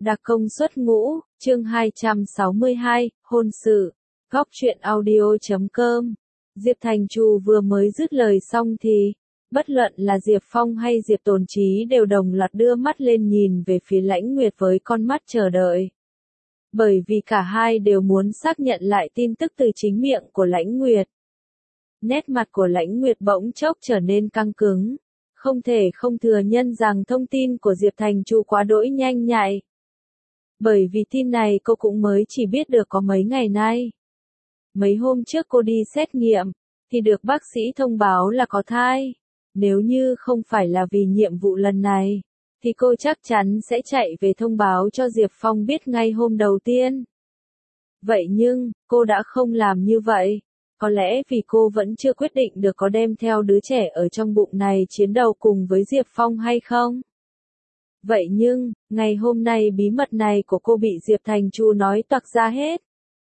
Đặc công xuất ngũ, chương 262, hôn sự. Góc truyện audio.com. Diệp Thành Trù vừa mới dứt lời xong thì, bất luận là Diệp Phong hay Diệp Tồn Chí đều đồng loạt đưa mắt lên nhìn về phía Lãnh Nguyệt với con mắt chờ đợi. Bởi vì cả hai đều muốn xác nhận lại tin tức từ chính miệng của Lãnh Nguyệt. Nét mặt của Lãnh Nguyệt bỗng chốc trở nên căng cứng. Không thể không thừa nhận rằng thông tin của Diệp Thành Trù quá đỗi nhanh nhạy. Bởi vì tin này cô cũng mới chỉ biết được có mấy ngày nay. Mấy hôm trước cô đi xét nghiệm, thì được bác sĩ thông báo là có thai. Nếu như không phải là vì nhiệm vụ lần này, thì cô chắc chắn sẽ chạy về thông báo cho Diệp Phong biết ngay hôm đầu tiên. Vậy nhưng, cô đã không làm như vậy. Có lẽ vì cô vẫn chưa quyết định được có đem theo đứa trẻ ở trong bụng này chiến đấu cùng với Diệp Phong hay không. Vậy nhưng, ngày hôm nay bí mật này của cô bị Diệp Thành Trù nói toạc ra hết.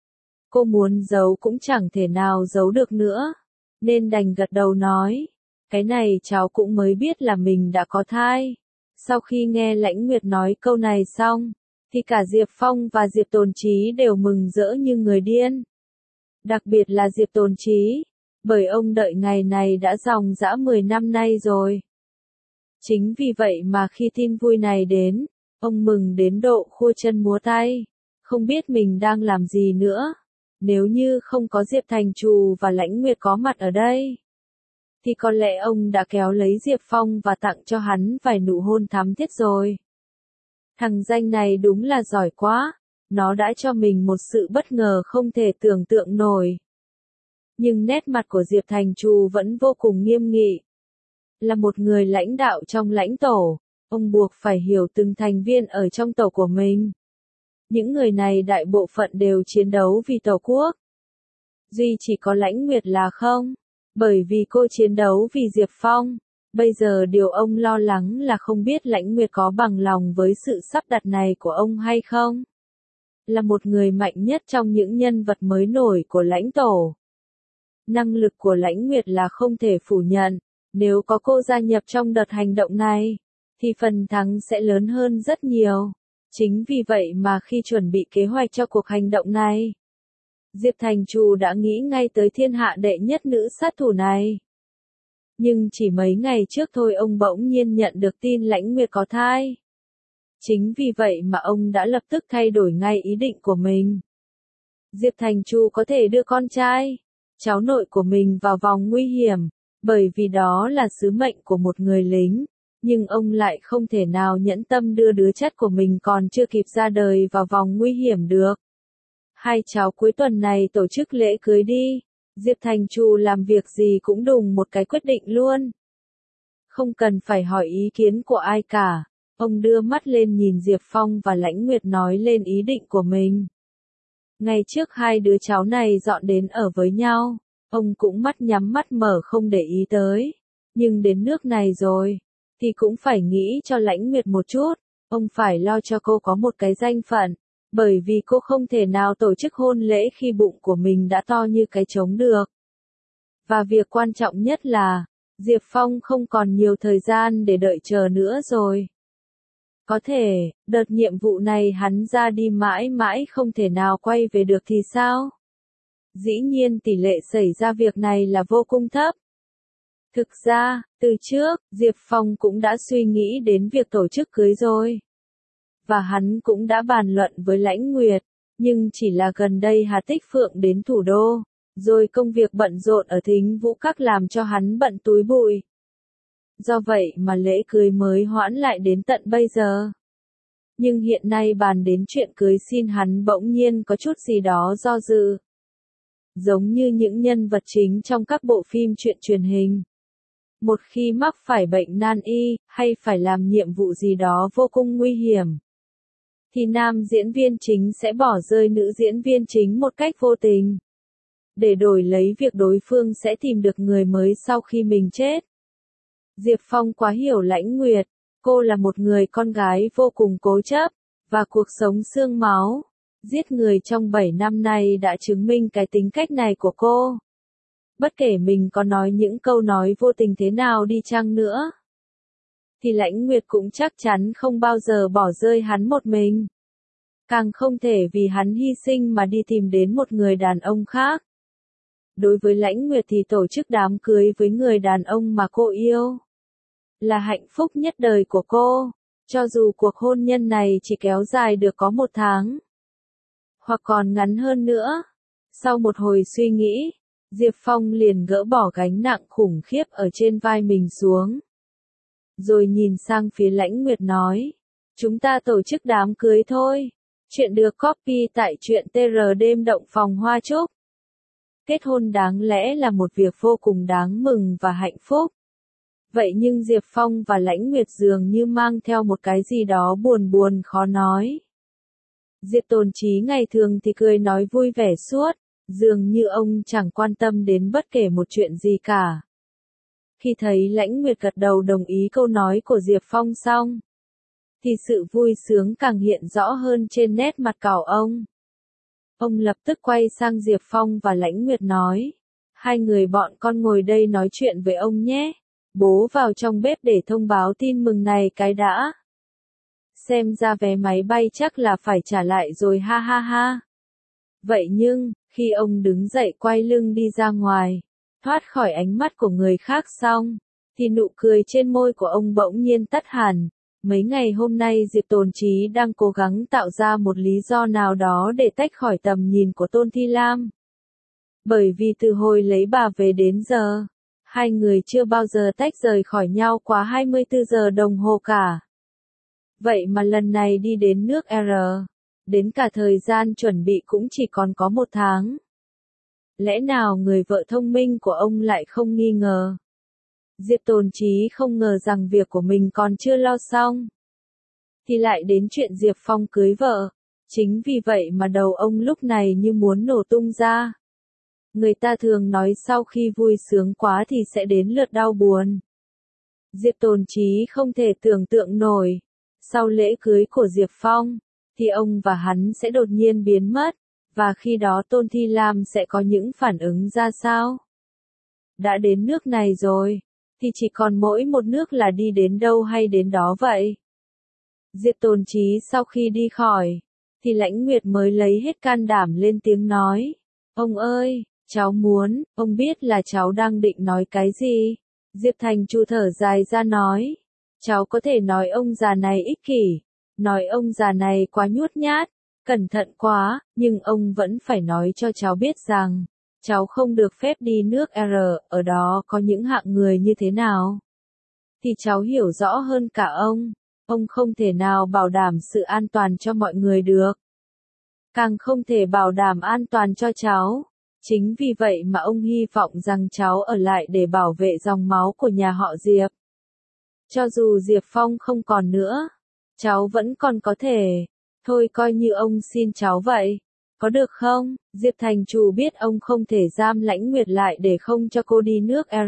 Cô muốn giấu cũng chẳng thể nào giấu được nữa, nên đành gật đầu nói, cái này cháu cũng mới biết là mình đã có thai. Sau khi nghe Lãnh Nguyệt nói câu này xong, thì cả Diệp Phong và Diệp Tồn Chí đều mừng rỡ như người điên. Đặc biệt là Diệp Tồn Chí, bởi ông đợi ngày này đã dòng dã 10 năm nay rồi. Chính vì vậy mà khi tin vui này đến, ông mừng đến độ khua chân múa tay, không biết mình đang làm gì nữa. Nếu như không có Diệp Thành Trù và Lãnh Nguyệt có mặt ở đây, thì có lẽ ông đã kéo lấy Diệp Phong và tặng cho hắn vài nụ hôn thắm thiết rồi. Thằng danh này đúng là giỏi quá, nó đã cho mình một sự bất ngờ không thể tưởng tượng nổi. Nhưng nét mặt của Diệp Thành Trù vẫn vô cùng nghiêm nghị. Là một người lãnh đạo trong lãnh tổ, ông buộc phải hiểu từng thành viên ở trong tổ của mình. Những người này đại bộ phận đều chiến đấu vì Tổ quốc. Duy chỉ có Lãnh Nguyệt là không, bởi vì cô chiến đấu vì Diệp Phong. Bây giờ điều ông lo lắng là không biết Lãnh Nguyệt có bằng lòng với sự sắp đặt này của ông hay không. Là một người mạnh nhất trong những nhân vật mới nổi của lãnh tổ. Năng lực của Lãnh Nguyệt là không thể phủ nhận. Nếu có cô gia nhập trong đợt hành động này, thì phần thắng sẽ lớn hơn rất nhiều. Chính vì vậy mà khi chuẩn bị kế hoạch cho cuộc hành động này, Diệp Thành Trù đã nghĩ ngay tới thiên hạ đệ nhất nữ sát thủ này. Nhưng chỉ mấy ngày trước thôi ông bỗng nhiên nhận được tin Lãnh Nguyệt có thai. Chính vì vậy mà ông đã lập tức thay đổi ngay ý định của mình. Diệp Thành Trù có thể đưa con trai, cháu nội của mình vào vòng nguy hiểm, bởi vì đó là sứ mệnh của một người lính. Nhưng ông lại không thể nào nhẫn tâm đưa đứa chất của mình còn chưa kịp ra đời vào vòng nguy hiểm được. Hai cháu cuối tuần này tổ chức lễ cưới đi. Diệp Thành Trù làm việc gì cũng đùng một cái quyết định luôn. Không cần phải hỏi ý kiến của ai cả. Ông đưa mắt lên nhìn Diệp Phong và Lãnh Nguyệt nói lên ý định của mình. Ngày trước hai đứa cháu này dọn đến ở với nhau, ông cũng mắt nhắm mắt mở không để ý tới. Nhưng đến nước này rồi, thì cũng phải nghĩ cho Lãnh Nguyệt một chút. Ông phải lo cho cô có một cái danh phận, bởi vì cô không thể nào tổ chức hôn lễ khi bụng của mình đã to như cái trống được. Và việc quan trọng nhất là, Diệp Phong không còn nhiều thời gian để đợi chờ nữa rồi. Có thể, đợt nhiệm vụ này hắn ra đi mãi mãi không thể nào quay về được thì sao? Dĩ nhiên tỷ lệ xảy ra việc này là vô cùng thấp. Thực ra, từ trước, Diệp Phong cũng đã suy nghĩ đến việc tổ chức cưới rồi. Và hắn cũng đã bàn luận với Lãnh Nguyệt, nhưng chỉ là gần đây Hà Tích Phượng đến thủ đô, rồi công việc bận rộn ở Thính Vũ Các làm cho hắn bận túi bụi. Do vậy mà lễ cưới mới hoãn lại đến tận bây giờ. Nhưng hiện nay bàn đến chuyện cưới xin hắn bỗng nhiên có chút gì đó do dự. Giống như những nhân vật chính trong các bộ phim truyện truyền hình. Một khi mắc phải bệnh nan y, hay phải làm nhiệm vụ gì đó vô cùng nguy hiểm, thì nam diễn viên chính sẽ bỏ rơi nữ diễn viên chính một cách vô tình. Để đổi lấy việc đối phương sẽ tìm được người mới sau khi mình chết. Diệp Phong quá hiểu Lãnh Nguyệt, cô là một người con gái vô cùng cố chấp, và cuộc sống xương máu, giết người trong 7 năm nay đã chứng minh cái tính cách này của cô. Bất kể mình có nói những câu nói vô tình thế nào đi chăng nữa, thì Lãnh Nguyệt cũng chắc chắn không bao giờ bỏ rơi hắn một mình. Càng không thể vì hắn hy sinh mà đi tìm đến một người đàn ông khác. Đối với Lãnh Nguyệt thì tổ chức đám cưới với người đàn ông mà cô yêu là hạnh phúc nhất đời của cô, cho dù cuộc hôn nhân này chỉ kéo dài được có 1 tháng, hoặc còn ngắn hơn nữa. Sau một hồi suy nghĩ, Diệp Phong liền gỡ bỏ gánh nặng khủng khiếp ở trên vai mình xuống. Rồi nhìn sang phía Lãnh Nguyệt nói, chúng ta tổ chức đám cưới thôi. Chuyện được copy tại truyện TR đêm động phòng hoa trúc. Kết hôn đáng lẽ là một việc vô cùng đáng mừng và hạnh phúc. Vậy nhưng Diệp Phong và Lãnh Nguyệt dường như mang theo một cái gì đó buồn buồn khó nói. Diệp Tồn Chí ngày thường thì cười nói vui vẻ suốt, dường như ông chẳng quan tâm đến bất kể một chuyện gì cả. Khi thấy Lãnh Nguyệt gật đầu đồng ý câu nói của Diệp Phong xong, thì sự vui sướng càng hiện rõ hơn trên nét mặt cào ông. Ông lập tức quay sang Diệp Phong và Lãnh Nguyệt nói, hai người bọn con ngồi đây nói chuyện với ông nhé. Bố vào trong bếp để thông báo tin mừng này cái đã. Xem ra vé máy bay chắc là phải trả lại rồi ha ha ha. Vậy nhưng, khi ông đứng dậy quay lưng đi ra ngoài, thoát khỏi ánh mắt của người khác xong, thì nụ cười trên môi của ông bỗng nhiên tắt hẳn. Mấy ngày hôm nay Diệp Tồn Chí đang cố gắng tạo ra một lý do nào đó để tách khỏi tầm nhìn của Tôn Thi Lam. Bởi vì từ hồi lấy bà về đến giờ, hai người chưa bao giờ tách rời khỏi nhau quá 24 giờ đồng hồ cả. Vậy mà lần này đi đến nước R, đến cả thời gian chuẩn bị cũng chỉ còn có 1 tháng. Lẽ nào người vợ thông minh của ông lại không nghi ngờ? Diệp Tồn Chí không ngờ rằng việc của mình còn chưa lo xong, thì lại đến chuyện Diệp Phong cưới vợ. Chính vì vậy mà đầu ông lúc này như muốn nổ tung ra. Người ta thường nói sau khi vui sướng quá thì sẽ đến lượt đau buồn. Diệp Tồn Chí không thể tưởng tượng nổi, sau lễ cưới của Diệp Phong, thì ông và hắn sẽ đột nhiên biến mất, và khi đó Tôn Thi Lam sẽ có những phản ứng ra sao? Đã đến nước này rồi, thì chỉ còn mỗi một nước là đi đến đâu hay đến đó vậy. Diệp Tồn Chí sau khi đi khỏi, thì Lãnh Nguyệt mới lấy hết can đảm lên tiếng nói, ông ơi, cháu muốn, ông biết là cháu đang định nói cái gì? Diệp Thành Chu thở dài ra nói, cháu có thể nói ông già này ích kỷ, nói ông già này quá nhút nhát, cẩn thận quá, nhưng ông vẫn phải nói cho cháu biết rằng, cháu không được phép đi nước R, ở đó có những hạng người như thế nào. Thì cháu hiểu rõ hơn cả ông không thể nào bảo đảm sự an toàn cho mọi người được. Càng không thể bảo đảm an toàn cho cháu. Chính vì vậy mà ông hy vọng rằng cháu ở lại để bảo vệ dòng máu của nhà họ Diệp. Cho dù Diệp Phong không còn nữa, cháu vẫn còn có thể. Thôi coi như ông xin cháu vậy. Có được không? Diệp Thành Chủ biết ông không thể giam Lãnh Nguyệt lại để không cho cô đi nước R,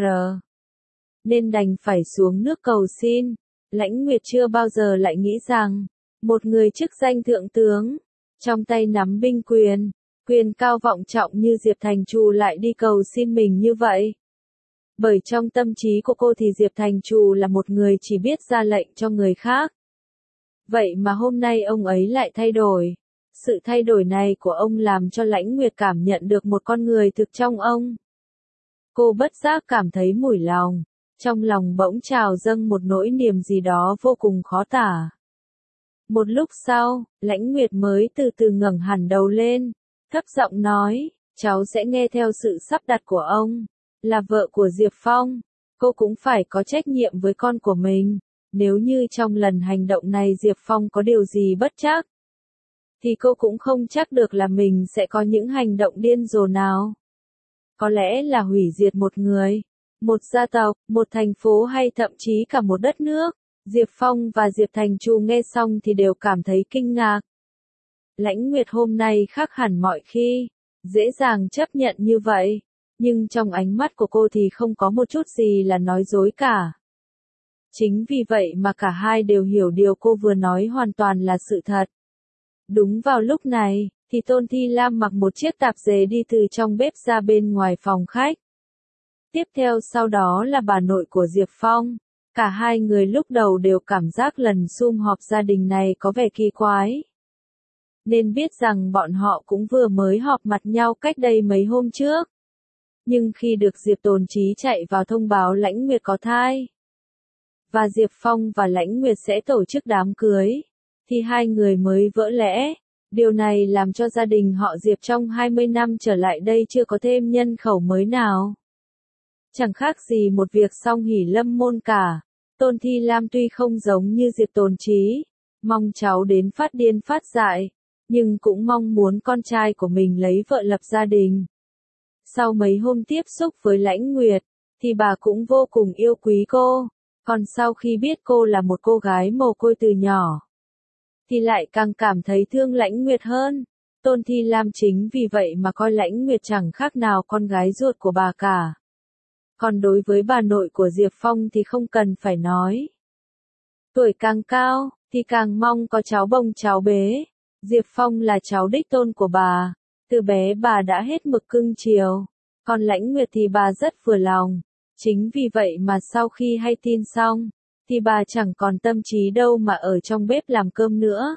nên đành phải xuống nước cầu xin. Lãnh Nguyệt chưa bao giờ lại nghĩ rằng, một người chức danh thượng tướng, trong tay nắm binh quyền, quyền cao vọng trọng như Diệp Thành Chủ lại đi cầu xin mình như vậy. Bởi trong tâm trí của cô thì Diệp Thành Chủ là một người chỉ biết ra lệnh cho người khác. Vậy mà hôm nay ông ấy lại thay đổi. Sự thay đổi này của ông làm cho Lãnh Nguyệt cảm nhận được một con người thực trong ông. Cô bất giác cảm thấy mủi lòng, trong lòng bỗng trào dâng một nỗi niềm gì đó vô cùng khó tả. Một lúc sau, Lãnh Nguyệt mới từ từ ngẩng hẳn đầu lên, thấp giọng nói, cháu sẽ nghe theo sự sắp đặt của ông. Là vợ của Diệp Phong, cô cũng phải có trách nhiệm với con của mình. Nếu như trong lần hành động này Diệp Phong có điều gì bất trắc, thì cô cũng không chắc được là mình sẽ có những hành động điên rồ nào. Có lẽ là hủy diệt một người, một gia tộc, một thành phố hay thậm chí cả một đất nước. Diệp Phong và Diệp Thành Chu nghe xong thì đều cảm thấy kinh ngạc. Lãnh Nguyệt hôm nay khác hẳn mọi khi, dễ dàng chấp nhận như vậy, nhưng trong ánh mắt của cô thì không có một chút gì là nói dối cả. Chính vì vậy mà cả hai đều hiểu điều cô vừa nói hoàn toàn là sự thật. Đúng vào lúc này, thì Tôn Thi Lam mặc một chiếc tạp dề đi từ trong bếp ra bên ngoài phòng khách. Tiếp theo sau đó là bà nội của Diệp Phong. Cả hai người lúc đầu đều cảm giác lần sum họp gia đình này có vẻ kỳ quái. nên biết rằng bọn họ cũng vừa mới họp mặt nhau cách đây mấy hôm trước. Nhưng khi được Diệp Tồn Chí chạy vào thông báo Lãnh Nguyệt có thai, và Diệp Phong và Lãnh Nguyệt sẽ tổ chức đám cưới, thì hai người mới vỡ lẽ. Điều này làm cho gia đình họ Diệp trong 20 năm trở lại đây chưa có thêm nhân khẩu mới nào. Chẳng khác gì một việc song hỷ lâm môn cả. Tôn Thi Lam tuy không giống như Diệp Tồn Chí, mong cháu đến phát điên phát dại, nhưng cũng mong muốn con trai của mình lấy vợ lập gia đình. Sau mấy hôm tiếp xúc với Lãnh Nguyệt, thì bà cũng vô cùng yêu quý cô, còn sau khi biết cô là một cô gái mồ côi từ nhỏ, thì lại càng cảm thấy thương Lãnh Nguyệt hơn. Tôn Thi Lam chính vì vậy mà coi Lãnh Nguyệt chẳng khác nào con gái ruột của bà cả. Còn đối với bà nội của Diệp Phong thì không cần phải nói. Tuổi càng cao, thì càng mong có cháu bồng cháu bế. Diệp Phong là cháu đích tôn của bà. Từ bé bà đã hết mực cưng chiều. Còn Lãnh Nguyệt thì bà rất vừa lòng. Chính vì vậy mà sau khi hay tin xong, thì bà chẳng còn tâm trí đâu mà ở trong bếp làm cơm nữa,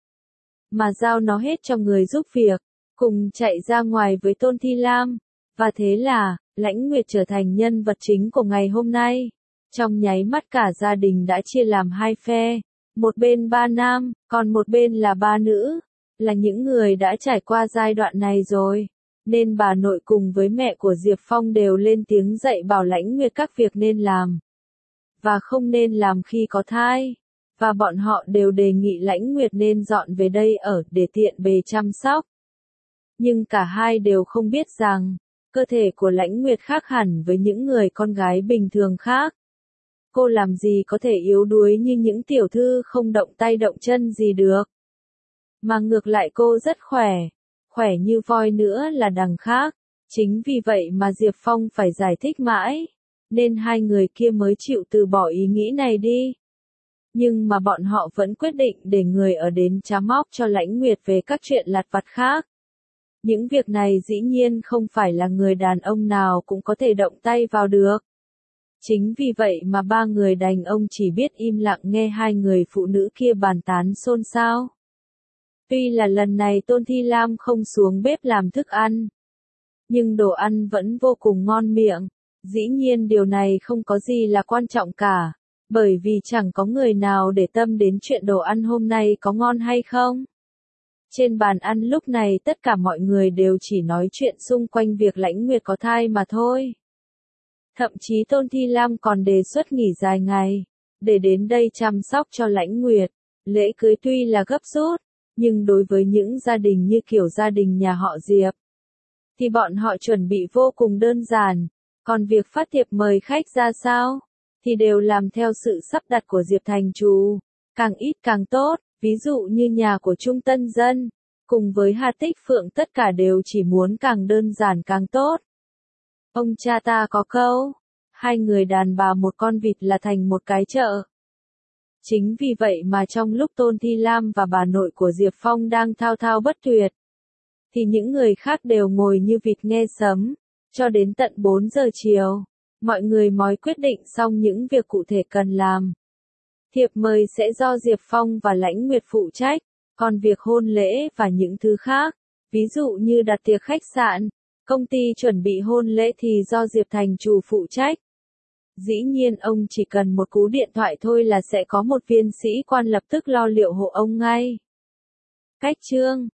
mà giao nó hết cho người giúp việc, cùng chạy ra ngoài với Tôn Thi Lam. Và thế là, Lãnh Nguyệt trở thành nhân vật chính của ngày hôm nay. Trong nháy mắt cả gia đình đã chia làm hai phe, một bên ba nam, còn một bên là ba nữ, là những người đã trải qua giai đoạn này rồi. Nên bà nội cùng với mẹ của Diệp Phong đều lên tiếng dạy bảo Lãnh Nguyệt các việc nên làm và không nên làm khi có thai. Và bọn họ đều đề nghị Lãnh Nguyệt nên dọn về đây ở để tiện bề chăm sóc. Nhưng cả hai đều không biết rằng, cơ thể của Lãnh Nguyệt khác hẳn với những người con gái bình thường khác. Cô làm gì có thể yếu đuối như những tiểu thư không động tay động chân gì được. Mà ngược lại cô rất khỏe như voi nữa là đằng khác. Chính vì vậy mà Diệp Phong phải giải thích mãi, nên hai người kia mới chịu từ bỏ ý nghĩ này đi. Nhưng mà bọn họ vẫn quyết định để người ở đến trám móc cho Lãnh Nguyệt về các chuyện lặt vặt khác. Những việc này dĩ nhiên không phải là người đàn ông nào cũng có thể động tay vào được. Chính vì vậy mà ba người đàn ông chỉ biết im lặng nghe hai người phụ nữ kia bàn tán xôn xao. Tuy là lần này Tôn Thi Lam không xuống bếp làm thức ăn, nhưng đồ ăn vẫn vô cùng ngon miệng. Dĩ nhiên điều này không có gì là quan trọng cả, bởi vì chẳng có người nào để tâm đến chuyện đồ ăn hôm nay có ngon hay không. Trên bàn ăn lúc này tất cả mọi người đều chỉ nói chuyện xung quanh việc Lãnh Nguyệt có thai mà thôi. Thậm chí Tôn Thi Lam còn đề xuất nghỉ dài ngày, để đến đây chăm sóc cho Lãnh Nguyệt. Lễ cưới tuy là gấp rút, nhưng đối với những gia đình như kiểu gia đình nhà họ Diệp, thì bọn họ chuẩn bị vô cùng đơn giản. Còn việc phát thiệp mời khách ra sao, thì đều làm theo sự sắp đặt của Diệp thành chủ. Càng ít càng tốt, ví dụ như nhà của Trung Tân Dân, cùng với Hà Tích Phượng tất cả đều chỉ muốn càng đơn giản càng tốt. Ông cha ta có câu, hai người đàn bà một con vịt là thành một cái chợ. Chính vì vậy mà trong lúc Tôn Thi Lam và bà nội của Diệp Phong đang thao thao bất tuyệt, thì những người khác đều ngồi như vịt nghe sấm. Cho đến tận 4 giờ chiều, mọi người mới quyết định xong những việc cụ thể cần làm. Thiệp mời sẽ do Diệp Phong và Lãnh Nguyệt phụ trách, còn việc hôn lễ và những thứ khác, ví dụ như đặt tiệc khách sạn, công ty chuẩn bị hôn lễ thì do Diệp thành chủ phụ trách. Dĩ nhiên ông chỉ cần một cú điện thoại thôi là sẽ có một viên sĩ quan lập tức lo liệu hộ ông ngay. Cách chương